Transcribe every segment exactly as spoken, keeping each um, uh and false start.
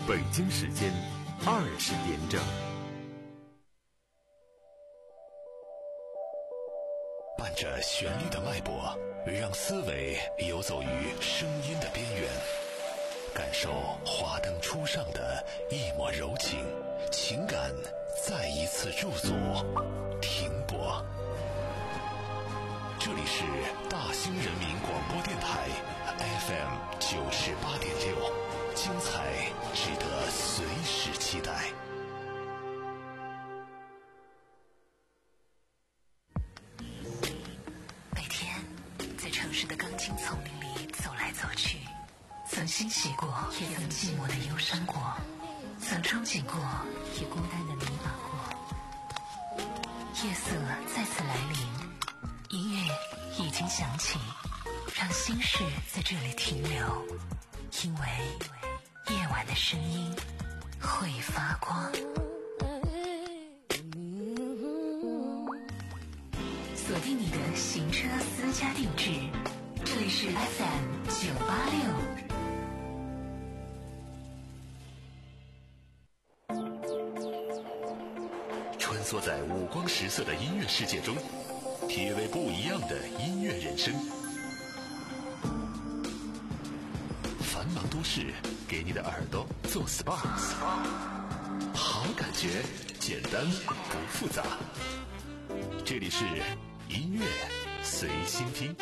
北京时间二十点整。 伴着旋律的脉搏，让思维游走于声音的边缘，感受华灯初上的一抹柔情，情感再一次驻足停泊。这里是大兴人民广播电台 F M 九十八点六，精彩值得随时期待。 每天在城市的钢筋丛林里走来走去，曾欣喜过，也曾寂寞的忧伤过，曾憧憬过，也孤单的迷茫过。夜色再次来临，音乐已经响起，让心事在这里停留，因为夜晚的声音会发光。锁定你的行车私家定制，这里是 F M 九八六。 穿梭在五光十色的音乐世界中，体味不一样的音乐人生。繁忙都市给你的耳朵做 S P A， 好感觉简单不复杂。这里是音乐随心听。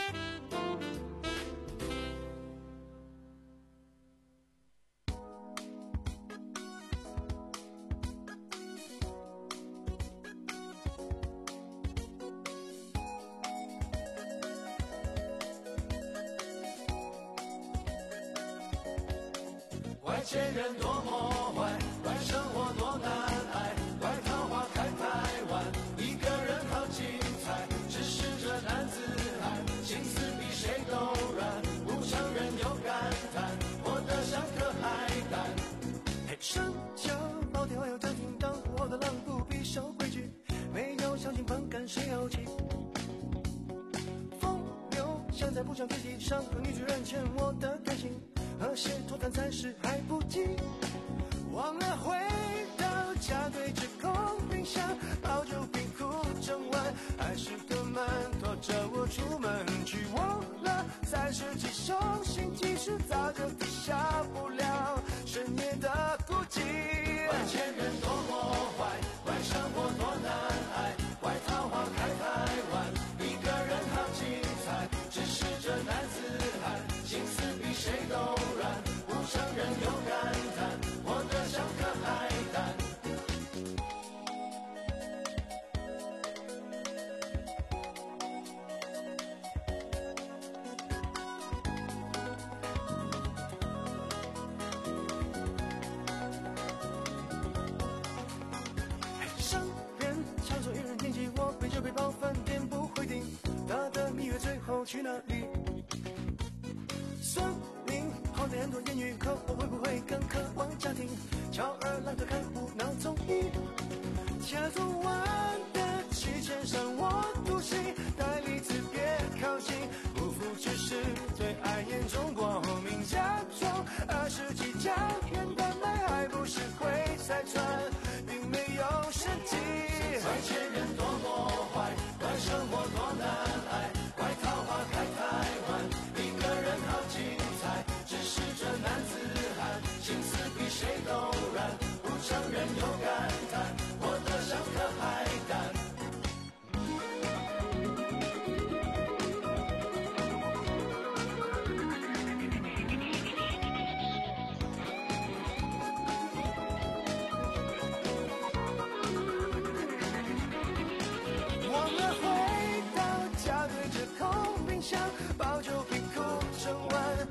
外界人多么坏，坏生活多难挨，坏桃花开台湾，一个人好精彩，只是这男子汉心思比谁都软，不承认又感叹，活得像颗海胆。嘿，上桥宝典还有暂停当我的狼不必守规矩，没有相信反感谁要气，风流现在不想贴地上和女主人欠我的感情，和谁脱单才是还不及，忘了回到家对着空冰箱抱酒冰哭整晚，还是个馒拖着我出门去，忘了三十几首新技术早就抵消不了深夜的孤寂。外前人多么坏，坏生活多难挨，坏桃花开台湾，一个人好精彩，只是这男子汉心思比谁都软，不承认又感叹，活得像颗海胆。商人享受一人天机，我背着背包饭店不会订，他的蜜月最后去哪里？算命好的很多言语，可我会不会更渴望家庭？翘二郎的看无脑综艺，掐昨晚的期间上我独行，带离子别靠近，不服只是最爱眼中光明，假装二十几家片段买还不是会拆穿，并没有神迹。外界人多么坏，坏生活多难挨，坏桃花开台湾，一个人好精彩，只是这男子汉心思比谁都软，不承认又感叹，活得像颗海胆。忘了回到家对着空冰箱抱酒冰哭整晚，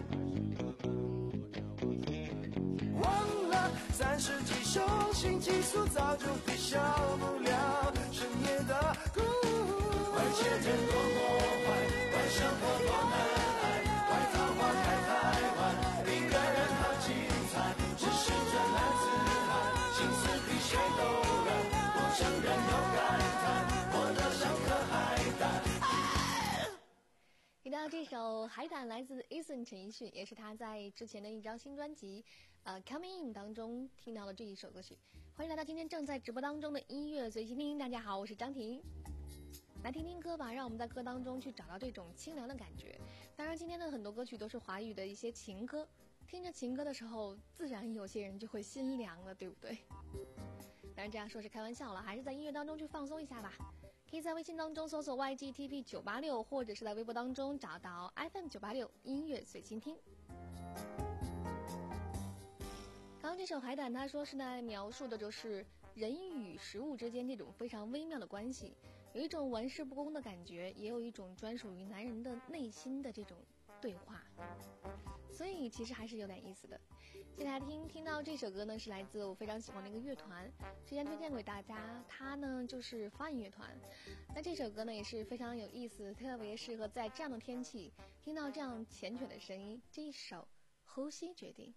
忘了三十几首新技术早就抵消不了深夜的孤外界人多么坏，坏生活多难挨，坏桃花开台湾，一个人好精彩，只是这男子汉心思比谁都软，不承认又感叹，活得像颗海胆。 听到这首海胆来自 Eason 陈奕迅，也是他在之前的一张新专辑呃 Coming In 当中听到了这一首歌曲。欢迎来到今天正在直播当中的音乐随心听，大家好，我是张婷。来听听歌吧，让我们在歌当中去找到这种清凉的感觉。当然今天的很多歌曲都是华语的一些情歌，听着情歌的时候自然有些人就会心凉了，对不对？当然这样说是开玩笑了，还是在音乐当中去放松一下吧。可以在微信当中搜索 Y G T V 九八六， 或者是在微博当中找到 F M 九八六音乐随心听。刚刚这首海胆他说是在描述的就是人与食物之间这种非常微妙的关系，有一种玩世不恭的感觉，也有一种专属于男人的内心的这种对话，所以其实还是有点意思的。接下来听听到这首歌呢，是来自我非常喜欢的一个乐团，之前推荐给大家，它呢就是发影乐团。那这首歌呢也是非常有意思，特别适合在这样的天气听到这样缱绻的声音。这一首呼吸决定。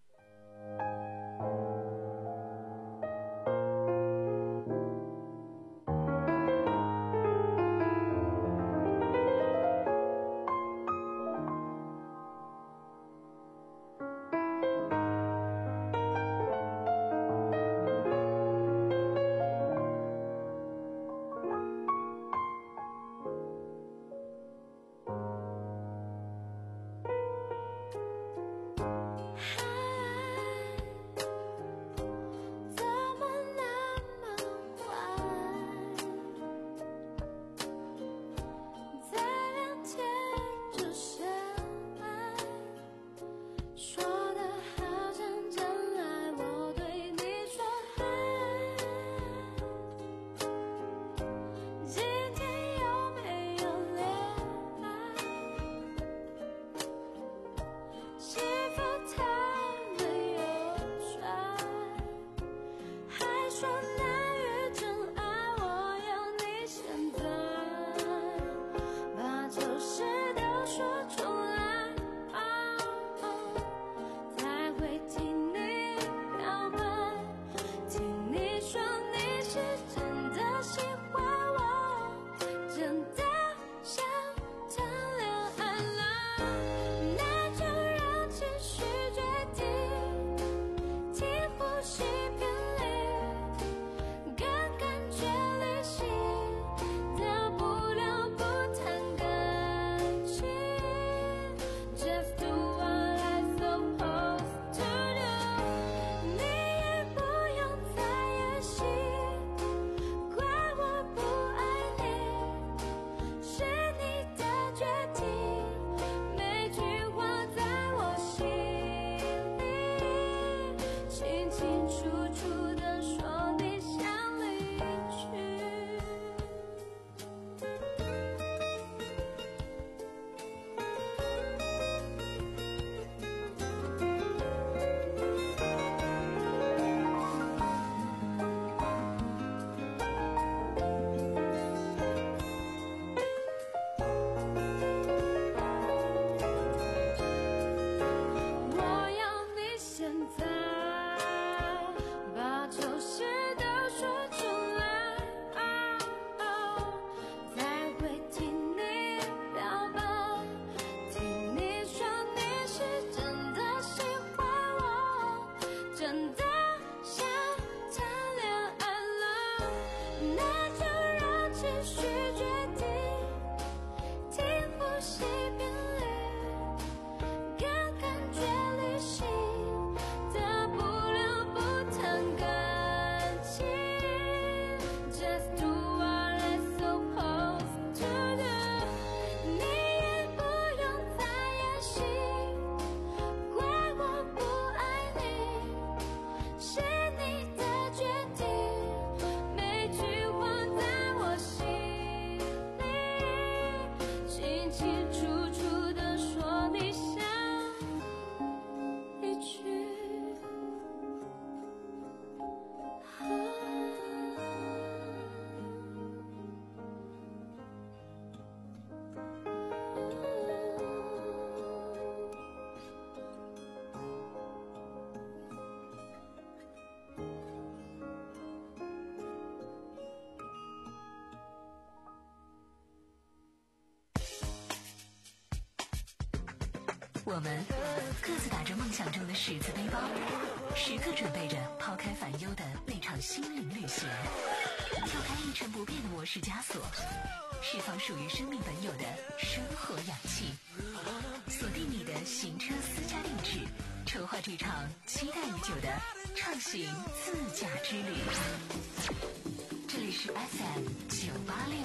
我们各自打着梦想中的十字背包，时刻准备着抛开烦忧的那场心灵旅行，跳开一成不变的模式枷锁，释放属于生命本有的生活氧气，锁定你的行车私家定制，筹划这场期待已久的畅行自驾之旅。这里是 F M 九八六。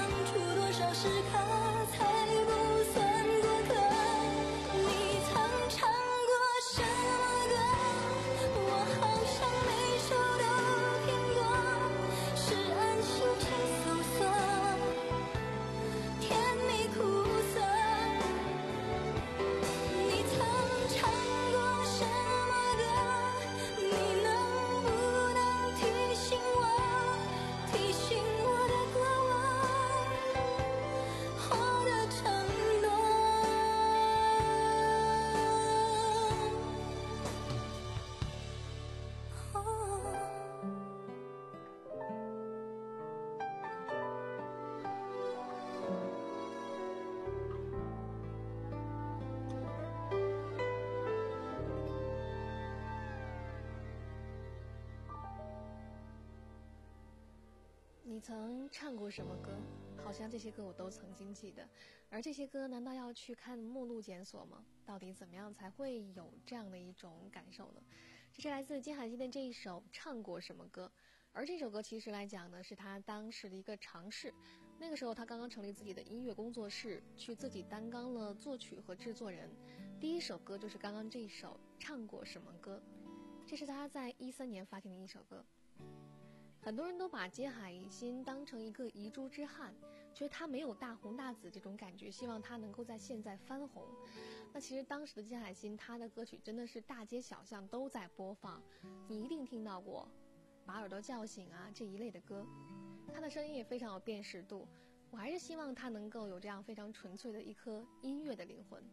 时刻才不算过客，你曾曾唱过什么歌？好像这些歌我都曾经记得，而这些歌难道要去看目录检索吗？到底怎么样才会有这样的一种感受呢？这是来自金海心的这一首《唱过什么歌》，而这首歌其实来讲呢，是他当时的一个尝试。那个时候他刚刚成立自己的音乐工作室，去自己担纲了作曲和制作人。第一首歌就是刚刚这一首《唱过什么歌》，这是他在一三年发行的一首歌。很多人都把金海心当成一个遗珠之汉，觉得他没有大红大紫这种感觉，希望他能够在现在翻红。那其实当时的金海心，他的歌曲真的是大街小巷都在播放，你一定听到过把耳朵叫醒啊这一类的歌。他的声音也非常有辨识度，我还是希望他能够有这样非常纯粹的一颗音乐的灵魂。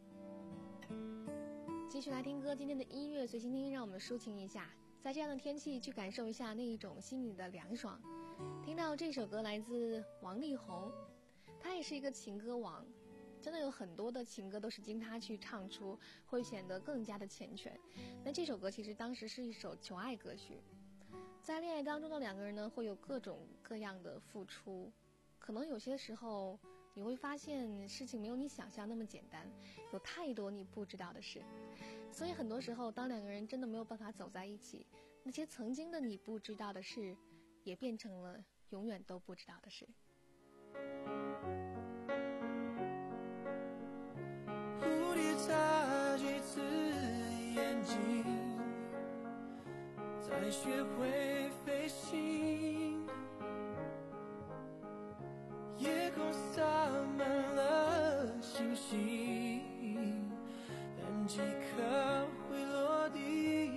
继续来听歌，今天的音乐随心听，让我们抒情一下，在这样的天气去感受一下那一种心里的凉爽。听到这首歌来自王力宏，他也是一个情歌王，真的有很多的情歌都是经他去唱出，会显得更加的缱绻。那这首歌其实当时是一首求爱歌曲，在恋爱当中的两个人呢，会有各种各样的付出，可能有些时候你会发现事情没有你想象那么简单，有太多你不知道的事。所以很多时候当两个人真的没有办法走在一起，那些曾经的你不知道的事也变成了永远都不知道的事。 蝴蝶眨几次眼睛，才学会飞行，夜空洒满了星星，但几颗会落地。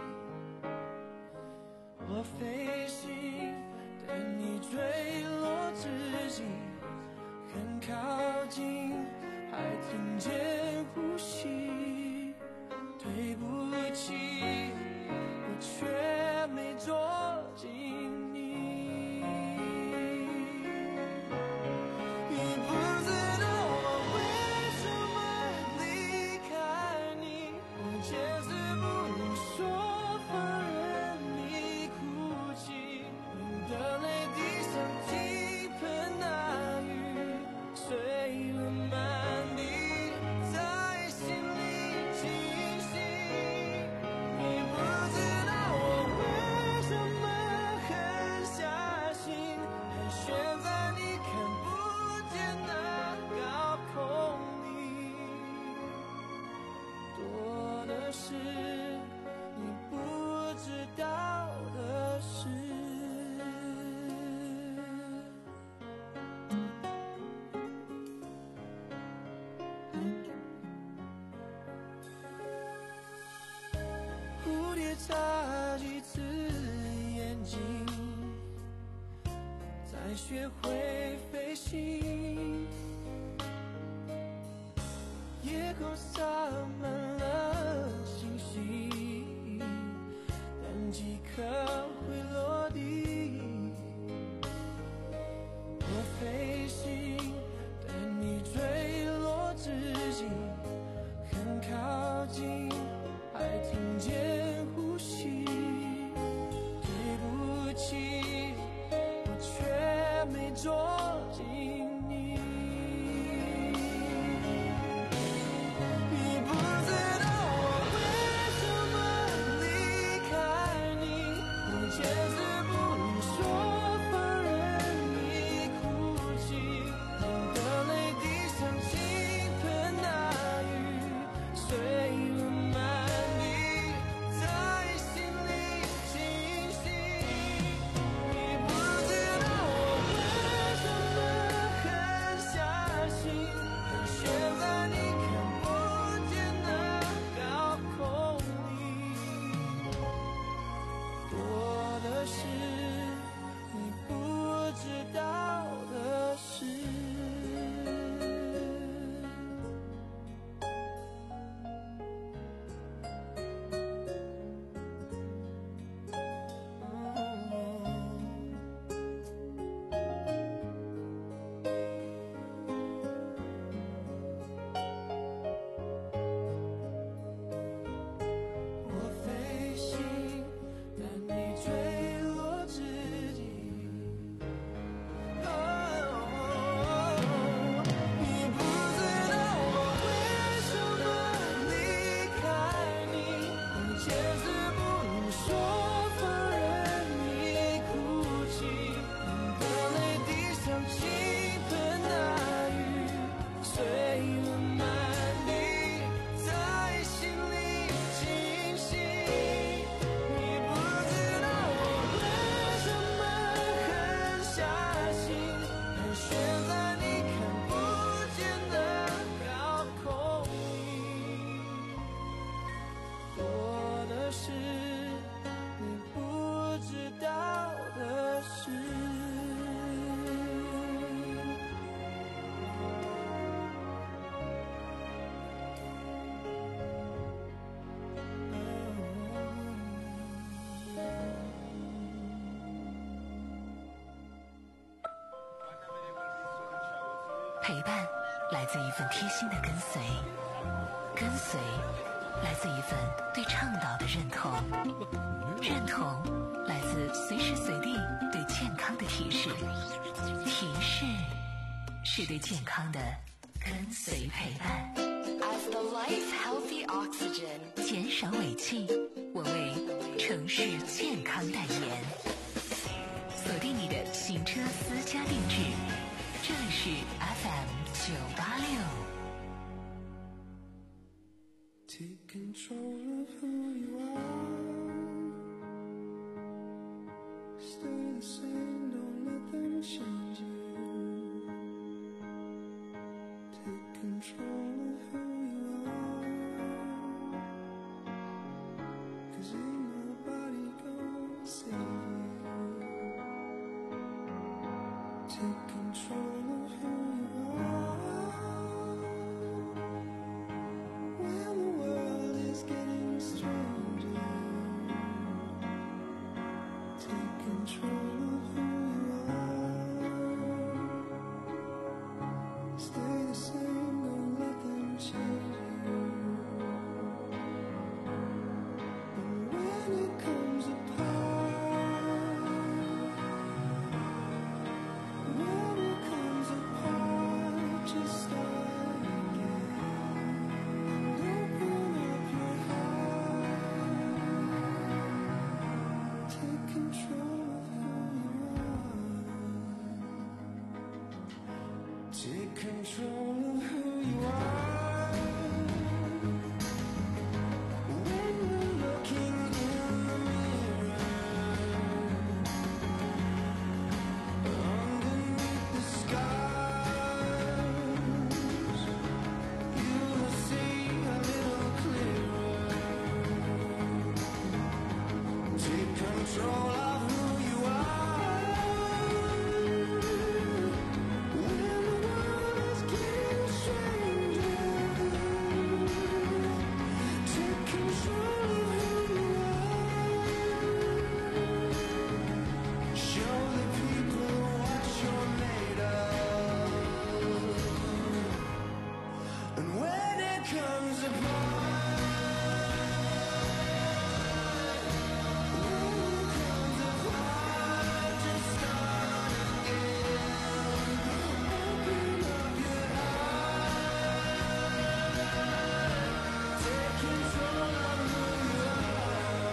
我飞行，等你坠落之际，很靠近，还听见呼吸。对不起，我却没捉紧你。你不知道我为什么离开你，我坚持不能说话，任你哭泣。你的泪滴像倾盆大雨，碎了满地，在心里清醒。你不知道我为什么狠下心，盘旋在你看不见的高空里，多的是你不知道的事。蝴蝶眨几次眼睛，才学会飞行。夜空洒满了星星，但几颗会落地。我飞行，等你坠落之际，很靠近，还听见呼吸。对不起，我却没捉紧你。你不陪伴来自一份贴心的跟随，跟随来自一份对倡导的认同，认同来自随时随地对健康的提示，提示是对健康的跟随陪伴。 As the life healthy oxygen， 减少尾气，我为城市健康代言。锁定你的行车私家定制，这里是 F M 九八六。 Take control of who you are. Stay the same, don't let them change you. Take control of who you are. 'Cause ain't nobody gonna save you. Take control of who you are. When the world is getting stranger, take control of who you are. Stay the same, don't let them change you. And when it comes apart, when it comes apart, just start again. Open up your heart. Take control of who you are. Take control of who you are. When you're looking in the mirror, underneath the scars, you will see a little clearer. Take control of who you are. When the world is getting stranger, take control of who you are. Show the people what you're made of. And when it comes apart, when it comes apart, just start again. Open up your heart. Take control of who you are.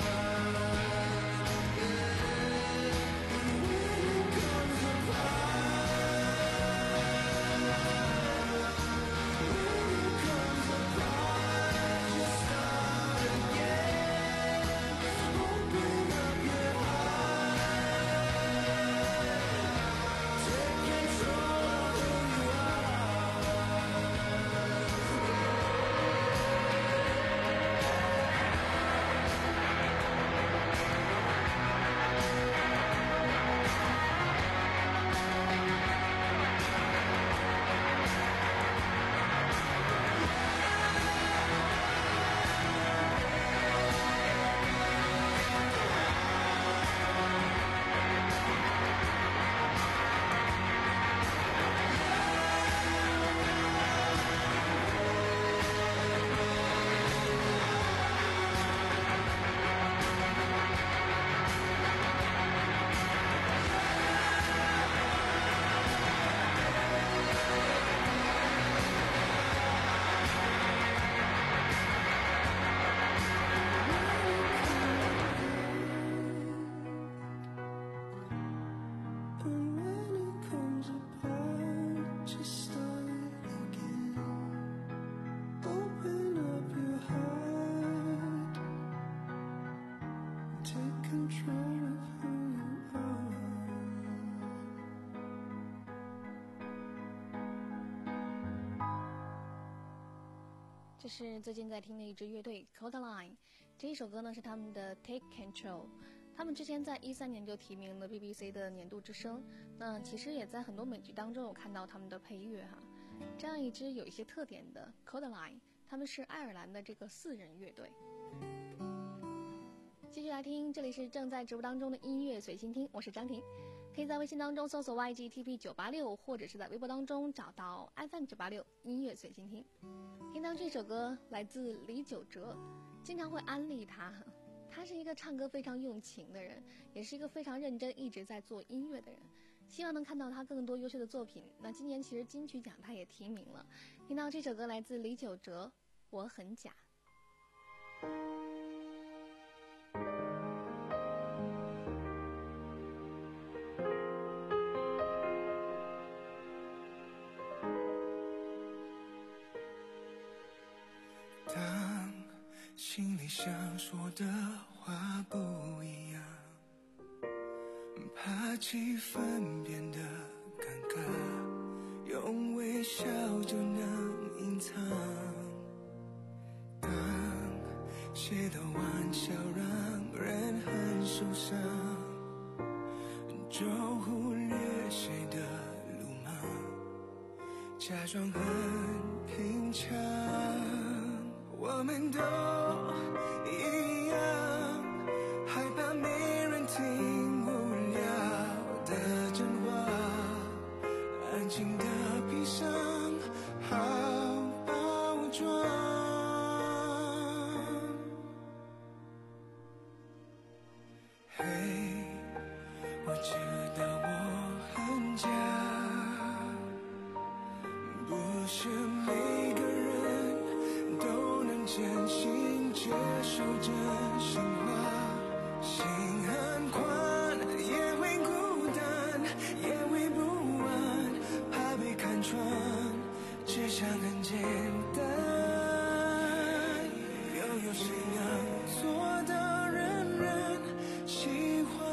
And when it comes apart, when it comes apart, just start again. Open up your heart. Take control of who you And when it comes apart, just start again. Open up your heart. Take control of who you are. 这是最近在听的一支乐队 Codaline， 这一首歌呢是他们的 Take Control。他们之前在一三年就提名了 B B C 的年度之声，那其实也在很多美剧当中有看到他们的配乐哈。这样一支有一些特点的 Codaline， 他们是爱尔兰的这个四人乐队。继续来听，这里是正在直播当中的音乐随心听，我是张婷。 可以在微信当中搜索 Y G T P 九八六，或者是在微博当中找到 F M 九八六音乐随心听。听到这首歌来自李玖哲，经常会安利他。他是一个唱歌非常用情的人，也是一个非常认真一直在做音乐的人，希望能看到他更多优秀的作品。那今年其实金曲奖他也提名了。听到这首歌来自李玖哲，我很假。 当心里想说的话不一样，怕气氛变得尴尬，用微笑就能隐藏。当写的玩笑让人很受伤，就忽略谁的鲁莽，假装很平常。我们都一样，害怕没人听无聊的真话，安静的闭上好包装。嘿，我知道我很假，不是每个人都能真心接受真心话，心很宽，也会孤单，也会不安，怕被看穿，只想很简单。又有谁能做到人人喜欢？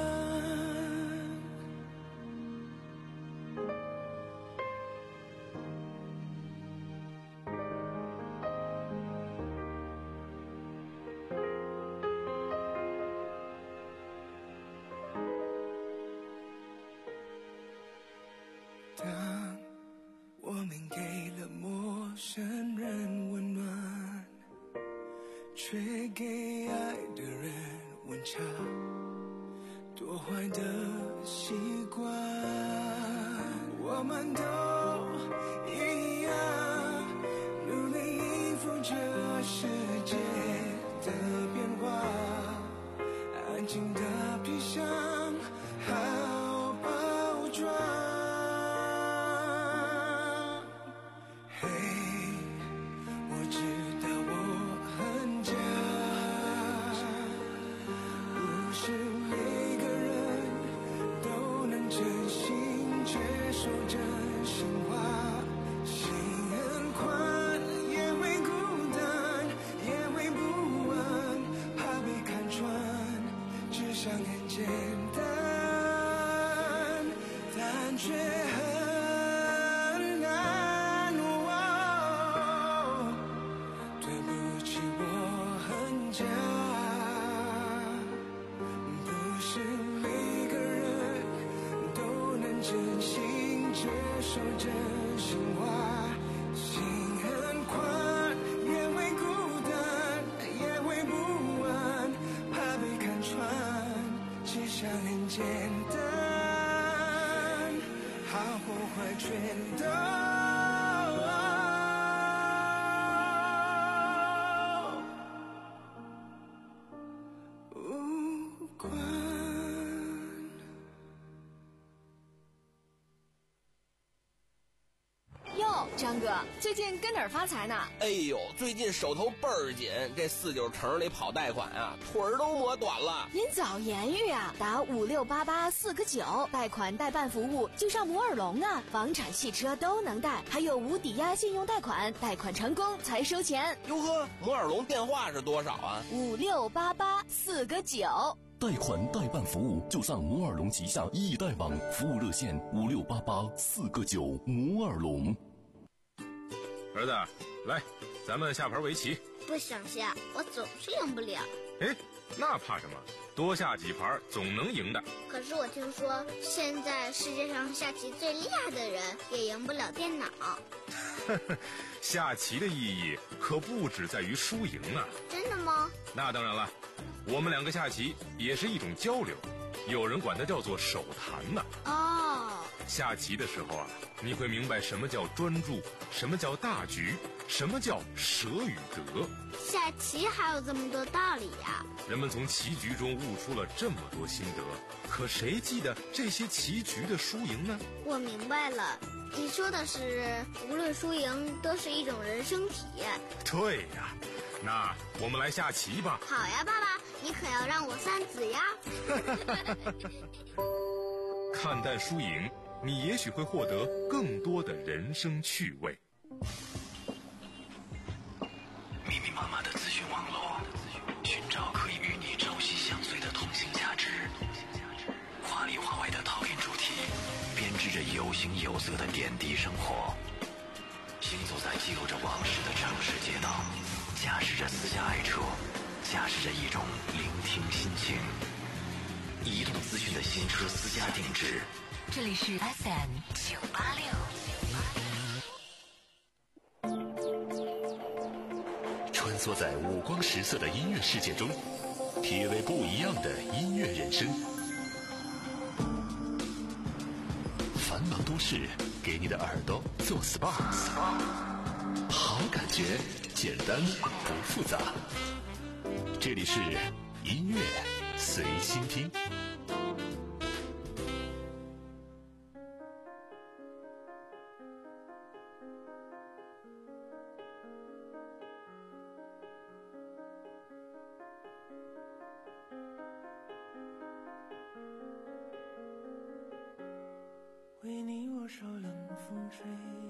当我们给了陌生人温暖，却给爱的人温差，多坏的习惯。我们都一样，努力应付这世界的变化，安静的披上好包装。嘿，我知道我很假，不是每个人都能真心接受真心话，心很宽，也会孤单，也会不安，怕被看穿，只想很简单，但却很难。哦，对不起，我很假，不是每个人都能真心接受真心话，心很宽，也会孤单，也会不安，怕被看穿，只想很简单，好或坏全都无关。 哟，张哥，最近跟哪儿发财呢？ 哎呦，最近手头倍儿紧，这四九城里跑贷款啊，腿儿都磨短了。 您早言语啊，打五六八八四个九，贷款代办服务就上摩尔龙啊，房产、汽车都能贷，还有无抵押信用贷款，贷款成功才收钱。 哟呵，摩尔龙电话是多少啊？ 五六八八四个九。 贷款代办服务就上摩尔龙旗下易贷网，服务热线五六八八四个九。摩尔龙。 儿子，来，咱们下盘围棋。 不想下，我总是赢不了。 哎，那怕什么？多下几盘总能赢的。 可是我听说，现在世界上下棋最厉害的人也赢不了电脑。 下棋的意义可不只在于输赢啊！ 真的吗？ 那当然了，我们两个下棋也是一种交流。 有人管它叫做手谈呢。 哦， 下棋的时候啊，你会明白什么叫专注，什么叫大局，什么叫舍与得。 下棋还有这么多道理呀！ 人们从棋局中悟出了这么多心得，可谁记得这些棋局的输赢呢？ 我明白了，你说的是无论输赢都是一种人生体验。 对呀，那我们来下棋吧。 好呀，爸爸，你可要让我三子呀。 看淡输赢，你也许会获得更多的人生趣味。 密密麻麻的资讯网络，寻找可以与你朝夕相随的同性价值。华里华外的讨厌主题，编织着有形有色的点滴生活。行走在记录着往事的城市街道，驾驶着私家爱车，驾驶着一种聆听心情。移动资讯的新车私家定制。 这里是 F M 九八六。 穿梭在五光十色的音乐世界中，体味不一样的音乐人生。繁忙都市给你的耳朵做 S P A， 好感觉，简单不复杂。这里是音乐随心听。 为你我受冷风吹，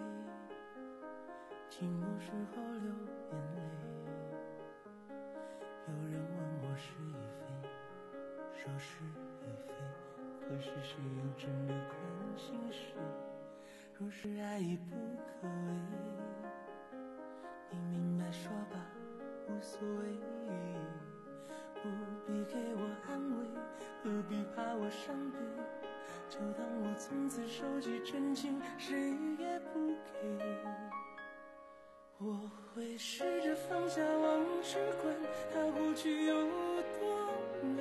寂寞时候流眼泪。有人问我是与非，说是与非，可是谁又真的关心谁？若是爱已不可为，你明白说吧，无所谓，不必给我安慰，何必怕我伤悲？就当我从此收起真情，谁也不给。我会试着放下往事，管它过去有多美，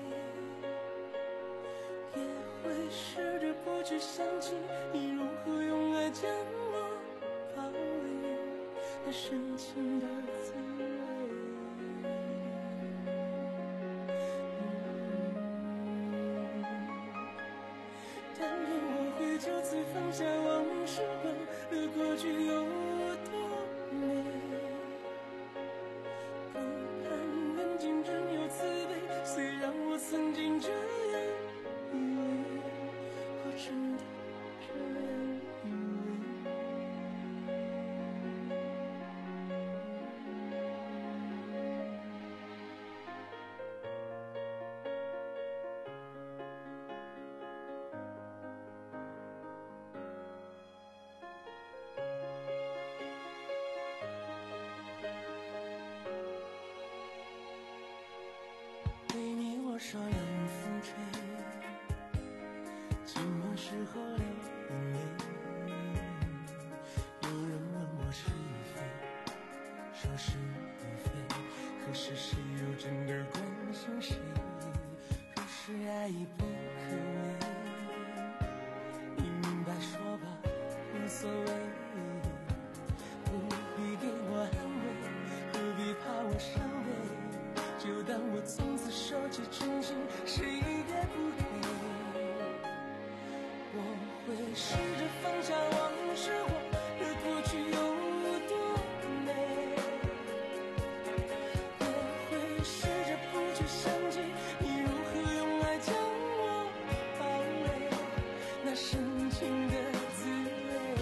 也会试着不去想起你如何用爱将我包围，那深情的滋味。但愿我会就此放下往事，忘了过去有多美，不盼人间真有慈悲，虽然我曾经这样以为，我真的这样以为。为你我受冷风吹，寂寞时候流眼泪。有人问我是与非，说是与非，可是谁又真的关心谁？若是爱已不可为，你明白说吧，无所谓，不必给我安慰，何必怕我伤悲？就当我从此收起真情，谁也不给。我会试着放下往事，忘了过去有多美，也会试着不去想起你如何用爱将我包围，那深情的滋味。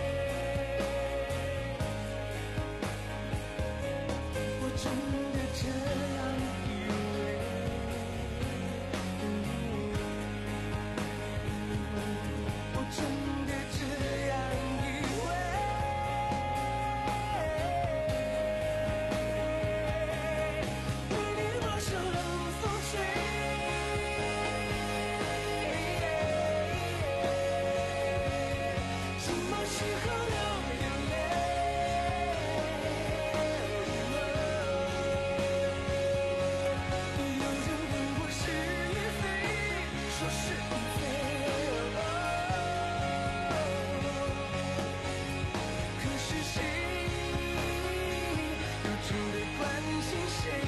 真的这是谁，又真的关心谁？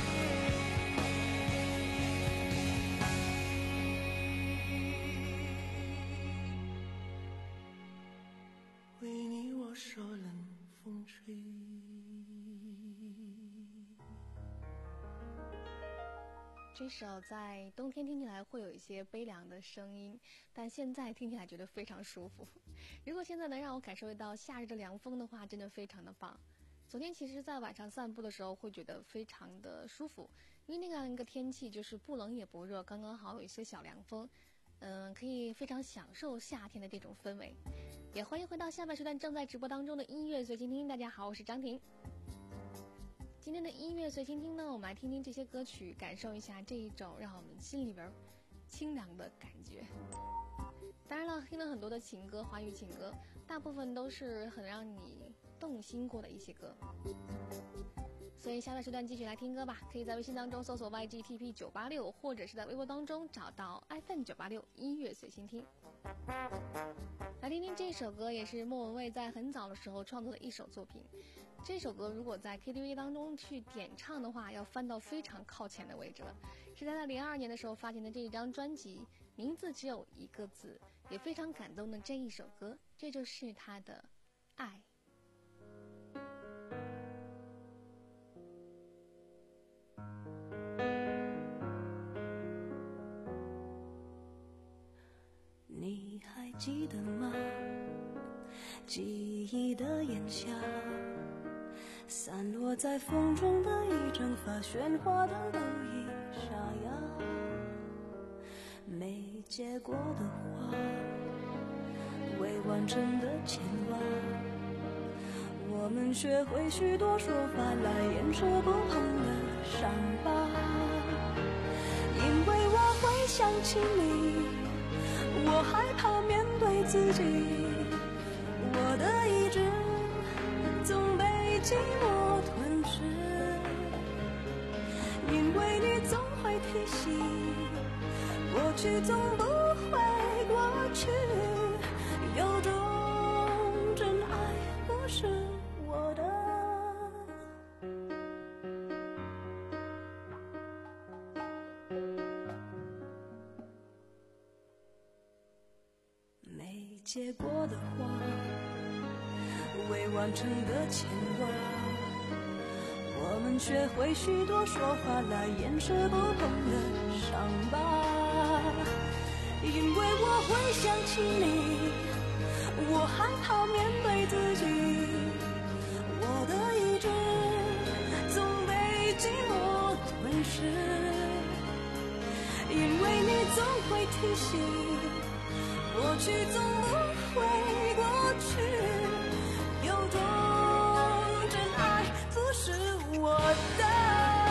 为你我受冷风吹。 这首在冬天听起来会有一些悲凉的声音，但现在听起来觉得非常舒服。如果现在能让我感受到夏日的凉风的话，真的非常的棒。昨天其实在晚上散步的时候会觉得非常的舒服，因为那样一个天气就是不冷也不热，刚刚好有一些小凉风，嗯，可以非常享受夏天的这种氛围。也欢迎回到下半时段正在直播当中的音乐随心听。大家好，我是张婷。今天的音乐随心听呢，我们来听听这些歌曲，感受一下这一种让我们心里边清凉的感觉。当然了，听了很多的情歌，华语情歌，大部分都是很让你动心过的一些歌。所以下半时段继续来听歌吧，可以在微信当中搜索 Y G T P 九八六， 或者是在微博当中找到 F M 九八六音乐随心听。来听听这首歌，也是莫文蔚在很早的时候创作的一首作品。这首歌如果在 K T V 当中去点唱的话，要翻到非常靠前的位置了。是在他零二年的时候发行的这一张专辑，名字只有一个字，也非常感动的这一首歌，这就是他的爱。 你还记得吗？记忆的炎夏，散落在风中的一整发，喧哗的都已沙哑。没结果的花，未完成的牵挂，我们学会许多说法来掩饰不碰的伤疤。因为我会想起你，我害怕面对自己，我的意志总被寂寞吞噬。因为你总会提醒，过去总不会过去，有种真爱不是我的。没结果的花，未完成的牵挂，我们学会许多说法来掩饰不碰的伤疤。因为我会想起你，我害怕面对自己，我的意志总被寂寞吞噬。因为你总会提醒，过去总不会过去，有种真爱不是我的。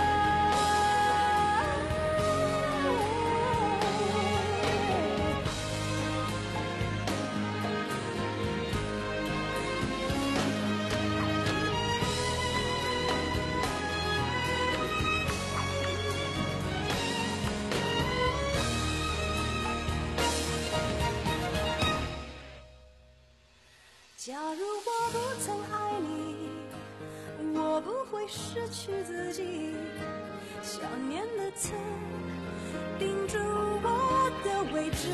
假如我不曾爱你，我不会失去自己，想念的刺钉住我的位置。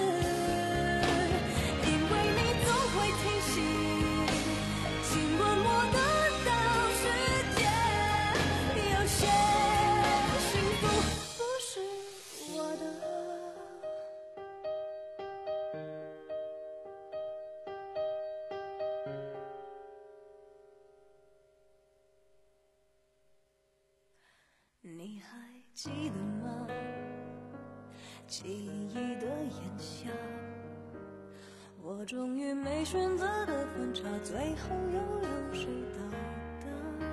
因为你总会提醒，经过我的到世界，有些幸福不是我的。你还记得吗？记忆的炎夏，我终于没选择的分岔，最后又有谁到达？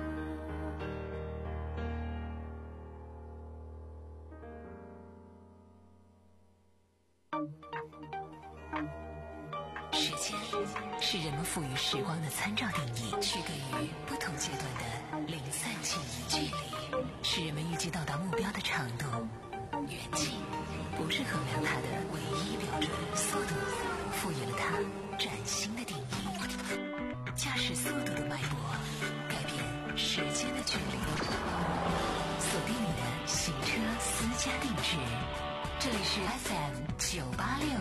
时间是人们赋予时光的参照定义，区隔于不同阶段的零散记忆距离，是人们预计到达目标的长度。远近不是衡量它的唯一标准，速度赋予了它崭新的定义。 驾驶速度的脉搏，改变时间的距离。锁定你的行车私家定制，这里是 F M 九八六。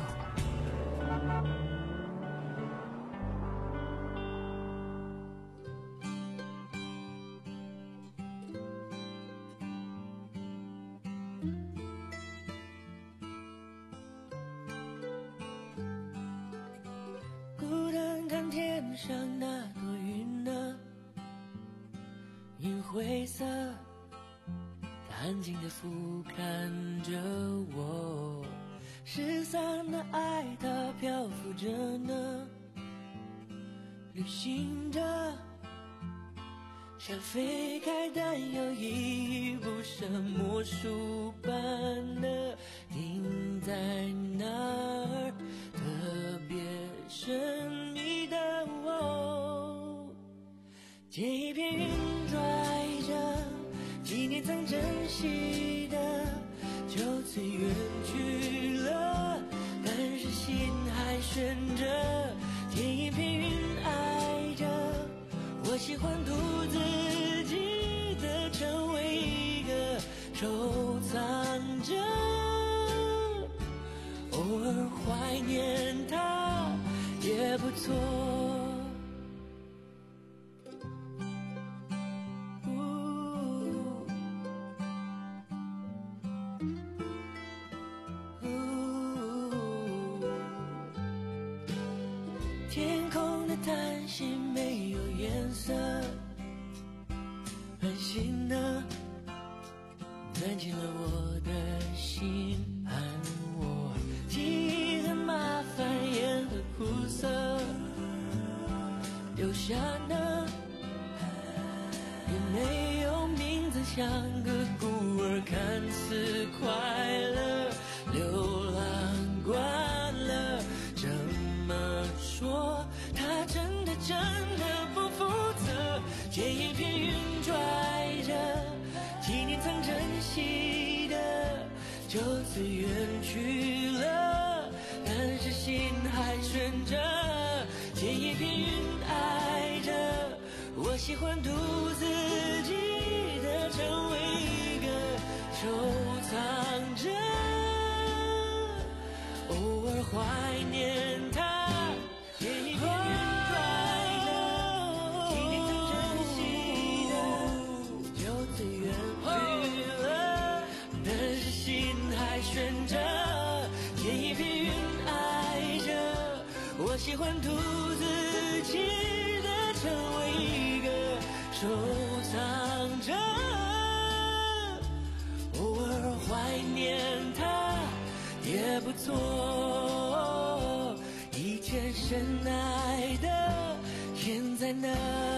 孤单看天上那朵云呢，银灰色，它安静地俯瞰着我，失散的爱它漂浮着呢，旅行着，像飞开但又依依不舍魔术般的停在那儿，特别神秘的我，借一片云拽着几年曾珍惜的，就此远去了，但是心还悬着，借一片云爱着，我喜欢独自记得成为一个收藏着，偶尔怀念它也不错。天空的叹息没有颜色，安心呢，钻进了我的心，安我记忆很麻烦也很苦涩，留下呢也没有名字，像个孤儿，看似快乐，流浪惯了，这么说他真的真的不负责，借一片云拽着几年曾珍惜的，就此远去了，但是心还悬着，借一片云爱着，我喜欢独自记得成为一个收藏着，偶尔怀念它，借一片云拽着几年曾珍惜的，就此远去了，但是心还悬着，借一片云爱着，我喜欢独自记得成为一个收藏着，偶尔怀念它也不错，以前深爱的现在呢，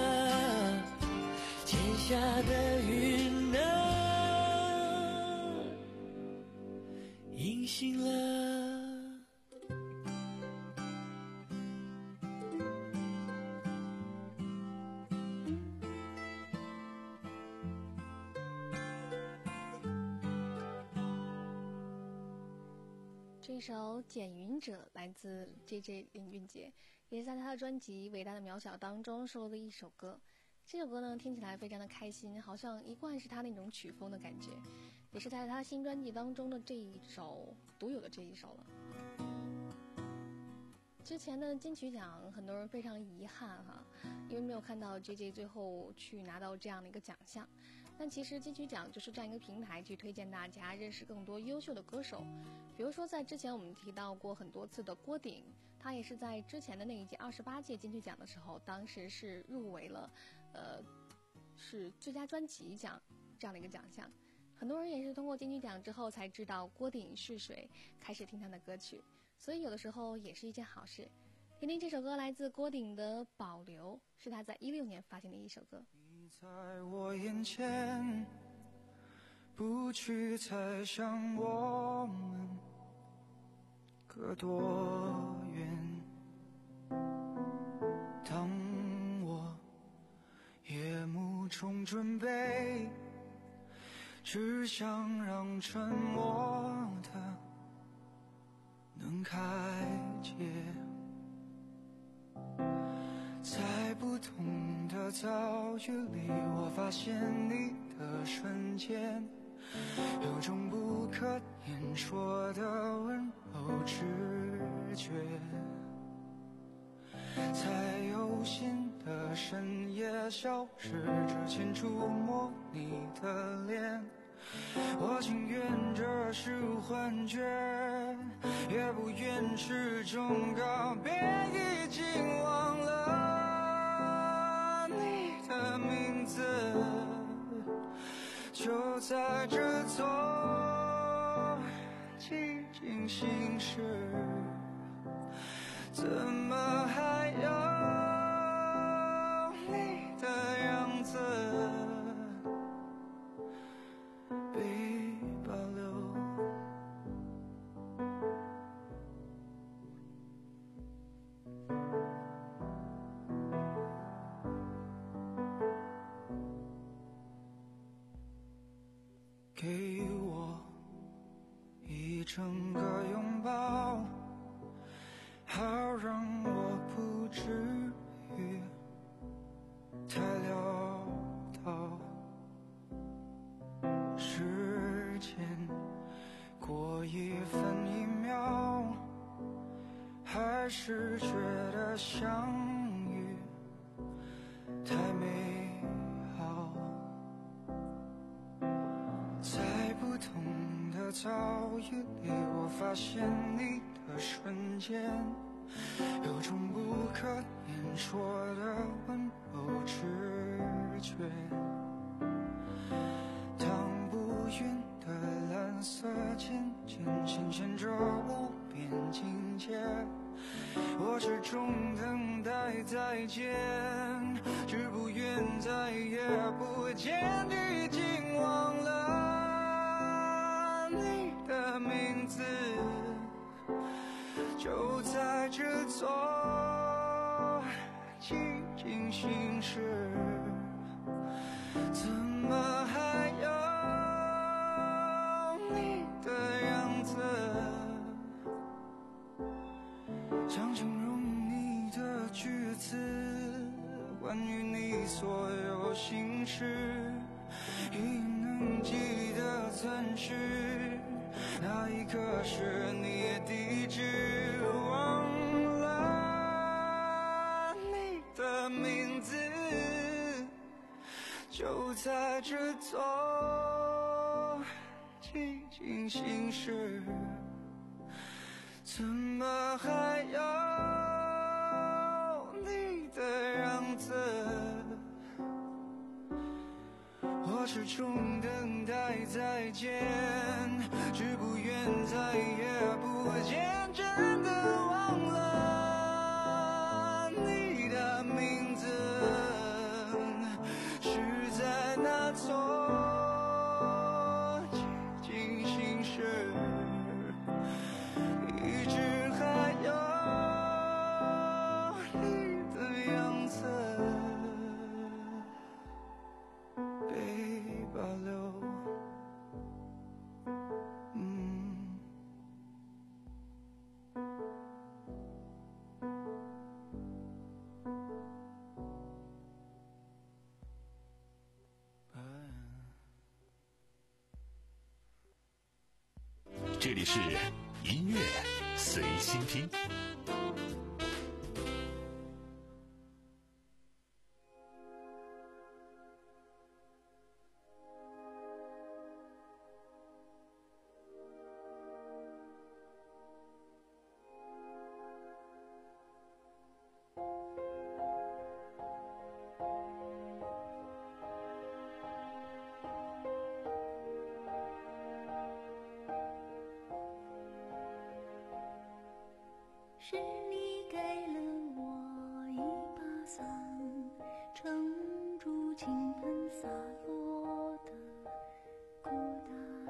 天下的云呢隐形了。 这一首《捡云者》来自 J J 林俊杰，也是在他的专辑《伟大的渺小》当中收录的一首歌。这首歌呢，听起来非常的开心，好像一贯是他那种曲风的感觉，也是在他新专辑当中的这一首独有的这一首了。之前的金曲奖，很多人非常遗憾哈，因为没有看到 J J 最后去拿到这样的一个奖项。但其实金曲奖就是这样一个平台，去推荐大家认识更多优秀的歌手。比如说在之前我们提到过很多次的郭顶，他也是在之前的那一届二十八届金曲奖的时候，当时是入围了呃是最佳专辑奖这样的一个奖项。很多人也是通过金曲奖之后才知道郭顶是谁，开始听他的歌曲，所以有的时候也是一件好事。听听这首歌，来自郭顶的《保留》，是他在一六年发行的一首歌。 你在我眼前，不去猜想我们隔多远，当我夜幕中准备，只想让沉默的能开解， 在不同的遭遇里，我发现你的瞬间，有种不可言说的温柔直觉。在有心的深夜消失之前触摸你的脸，我情愿这是幻觉，也不愿是种告别，已经忘了你的名字，就在这座寂静心事，怎么还有你的样子被保留？给我一整个拥抱，好让我不至于太潦倒。时间过一分一秒，还是觉得相遇太美好。在不同的遭遇里，我发现你的瞬间，有种不可言说的温柔直觉。当不匀的蓝色渐渐显现着无边境界，我始终等待再见，只不愿再也不见，已经忘了你的名字，就在这座寂静心事，怎么还有你的样子，想形容你的句子，关于你所有心事，已能记得曾是那一刻是你地址，忘了你的名字，就在这座寂静心事，怎么还有你的样子？我始终等待再见，只不愿再也不见，真的忘了你的名字，是在那座寂静心事，一直还有你的样子被保留。嗯， 这里是音乐随心听。 是你给了我一把伞，撑住倾盆洒落的孤单，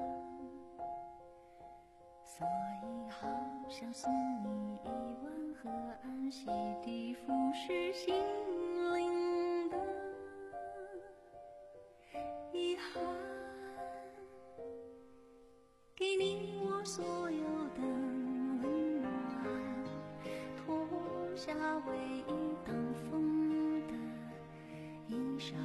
所以好想送你一碗河岸洗涤腐蚀心灵的遗憾，给你我所有的温暖，脱下唯一挡风山。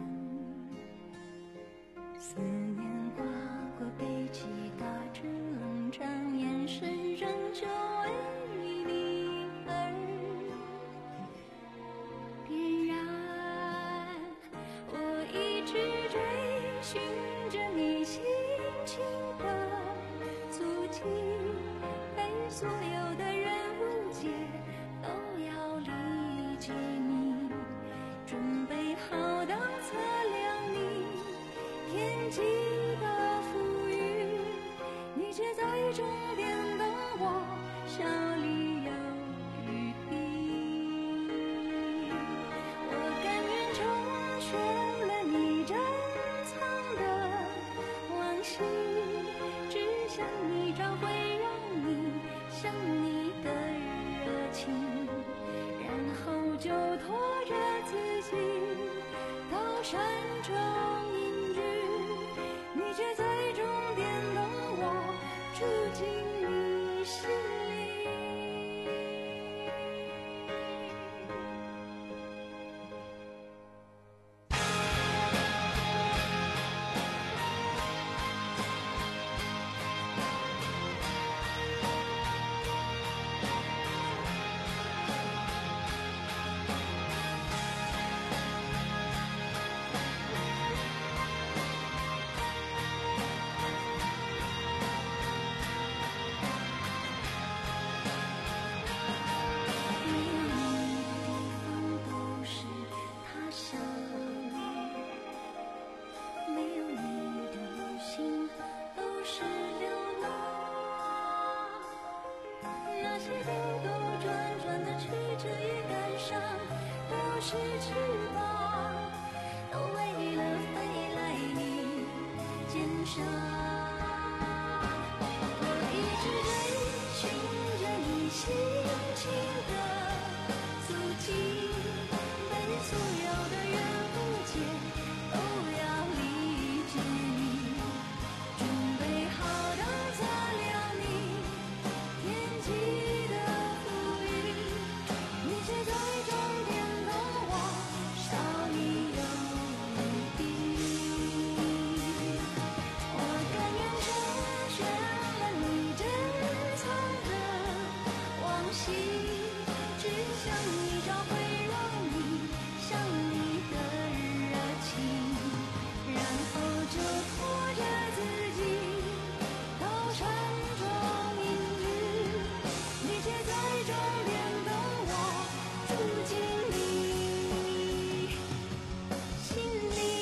思念划过北极，大致冷战，眼神仍旧为你而点燃。我一直追寻着你轻轻的足迹，被所有的人误解，都要理解你，准备好当测量你天际的浮云，你却在终点等我，笑里有余地。我甘愿成全了你珍藏的往昔，只想你找回让你想你的热情，然后就拖着自己到山中隐居，你却在终点等我，住进你心里。是翅膀，都为了飞来你肩上。我一直追寻着你轻轻的足迹，被所有的人误解，都要理解你，准备好当测量你天际的浮云，你却在终点等我，少你有余地。我甘愿成全了你珍藏的往昔，只想你找回让你想你的热情，然后就拖着自己到山中隐居，你却在终点等我，住进你心里。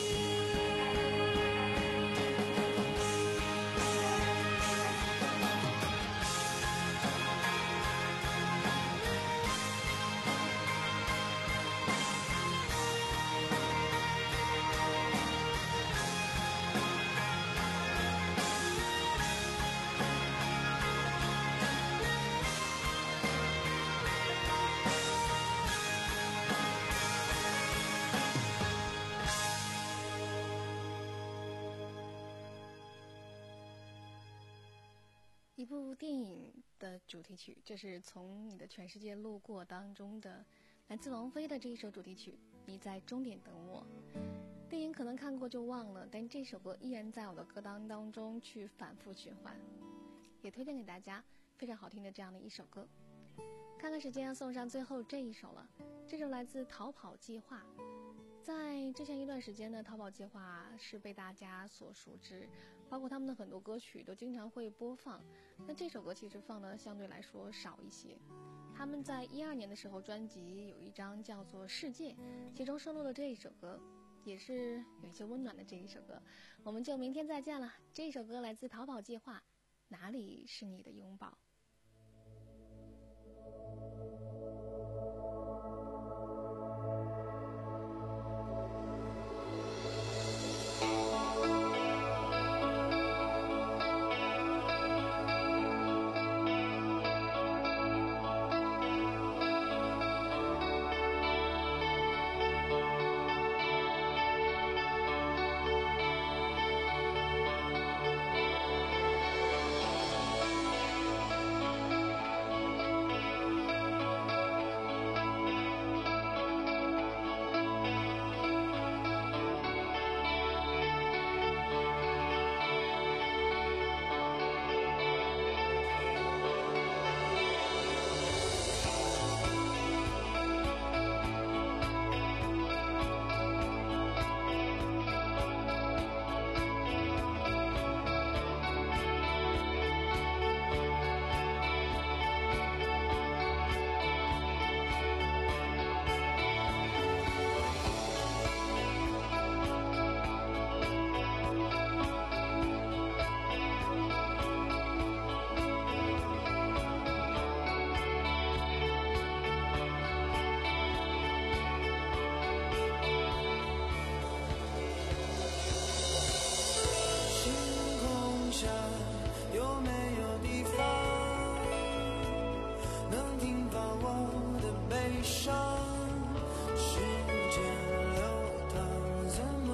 一部电影的主题曲，这是从你的全世界路过当中的来自王菲的这一首主题曲，你在终点等我。电影可能看过就忘了，但这首歌依然在我的歌单当中去反复循环，也推荐给大家，非常好听的这样的一首歌。看看时间要送上最后这一首了，这首来自逃跑计划。在之前一段时间呢，逃跑计划是被大家所熟知，包括他们的很多歌曲都经常会播放。那这首歌其实放的相对来说少一些。他们在一二年的时候，专辑有一张叫做《世界》，其中收录了这一首歌，也是有一些温暖的这一首歌。我们就明天再见了。这首歌来自逃跑计划，哪里是你的拥抱？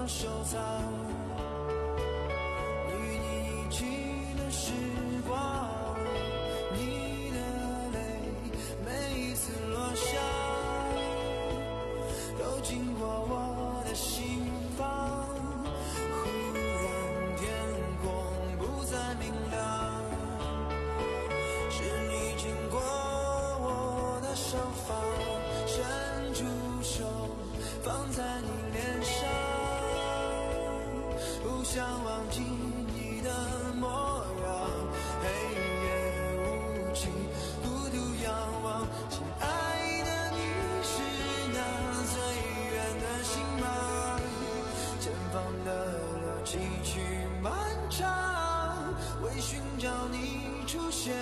收藏，与你一起的时光，你的泪每一次落下，都经过我的心房。忽然天空不再明亮，是你经过我的手方，伸出手放在你脸上，不想忘记你的模样。黑夜无尽，孤独仰望，亲爱的，你是那最远的星芒。前方的路崎岖漫长，为寻找你出现。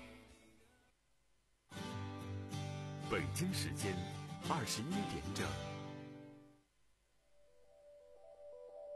北京时间二十一点整。